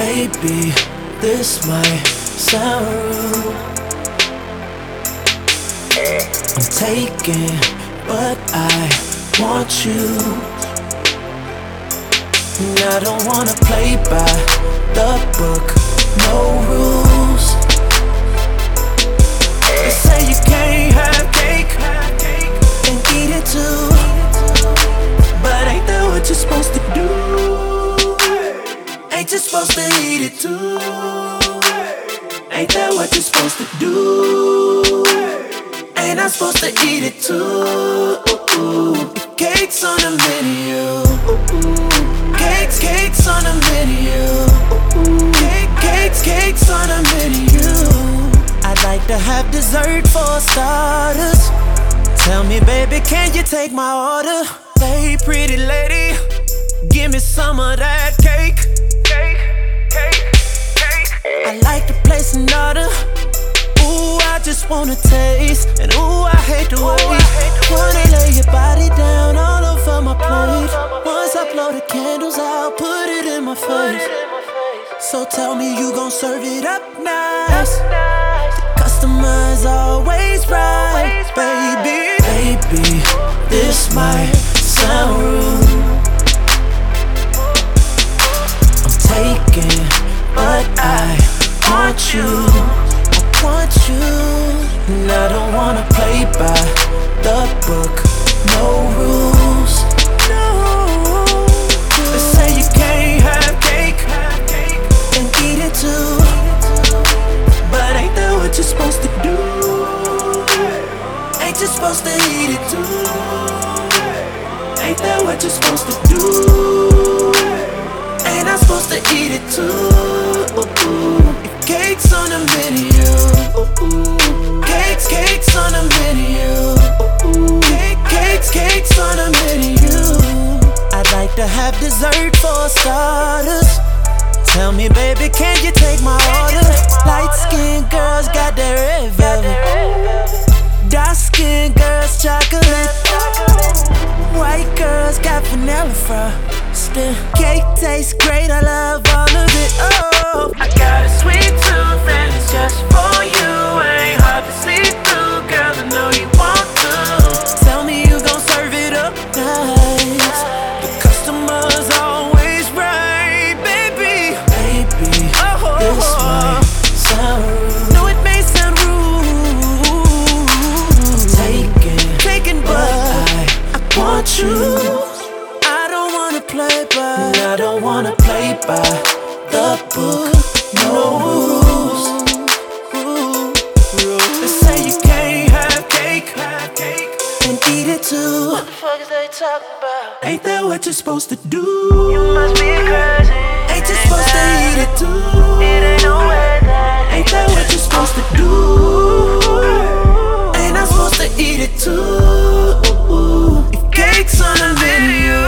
Baby, this might sound rude. I'm taking, but I want you. And I don't wanna play by the book, no rules. They say you can't have cake and eat it too, but ain't that what you're supposed to do? Ain't you supposed to eat it too? Ain't that what you're supposed to do? Ain't I supposed to eat it too? If cake's on the menu, cakes on the menu, cakes on the menu. I'd like to have dessert for starters. Tell me, baby, can you take my order? Hey, pretty lady, give me some of that cake. I like the place in order. Ooh, I just wanna taste, and ooh, I hate to wait. Wanna lay your body down all over my plate. Once I blow the candles out, put it in my face. So tell me you gon' serve it up nice. The customer's always right, baby. Baby, this might sound rude. I'm taking, but I want you. I want you. And I don't wanna play by the book, no rules. No. They say you can't have cake and eat it too, but ain't that what you're supposed to do? Ain't you supposed to eat it too? Ain't that what you're supposed to do? Ain't I supposed to eat it too? If cake's on the menu, cakes on the menu, cakes on the menu. I'd like to have dessert for starters. Tell me, baby, can you take my order? Light-skinned girls got that red velvet, dark-skinned girls chocolate, white girls got vanilla frosting. Cake tastes great, I love all of it. Oh, I got a sweet tooth and it's just for you. Ain't hard to sleep through, girl, I know you want to. Tell me you gon' serve it up nice. The customer's always right, baby. Baby, this might sound rude. No, it may sound rude. Taking, but I want you. I don't wanna play by, I don't wanna play by the book, no rules. They say you can't have cake and eat it too. What the fuck is they talking about? Ain't that what you're supposed to do? You must be crazy. Ain't you supposed to eat it too? It ain't no way that. Ain't that what you're supposed to do? Ain't I supposed to eat it too? If cake's on the menu,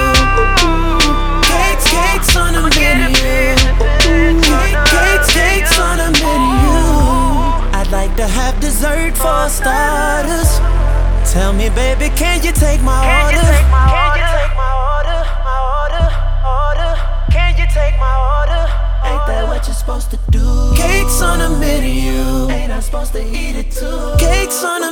cakes on the menu, cakes on the menu. I'd like to have dessert for starters. Tell me, baby, can you take my order? Can you take my order? Can you take my order? Ain't that what you're supposed to do? Cakes on the menu, ain't I supposed to eat it too? Cakes on the